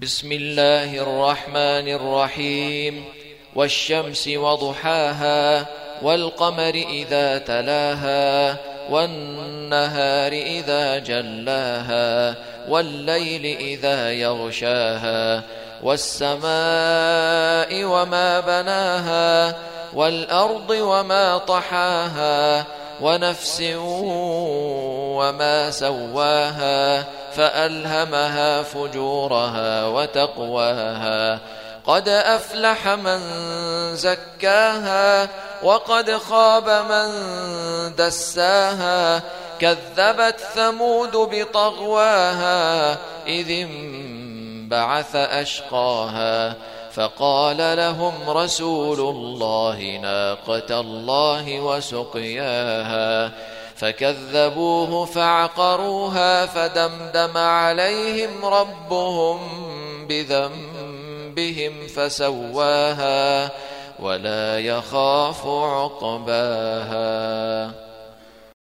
بسم الله الرحمن الرحيم. والشمس وضحاها والقمر إذا تلاها والنهار إذا جلاها والليل إذا يغشاها والسماء وما بناها والأرض وما طحاها ونفس وما سواها فألهمها فجورها وتقواها قد أفلح من زكاها وقد خاب من دساها كذبت ثمود بطغواها إذ انبعث أشقاها فقال لهم رسول الله ناقة الله وسقياها فكذبوه فعقروها فدمدم عليهم ربهم بذنبهم فسواها ولا يخاف عقباها.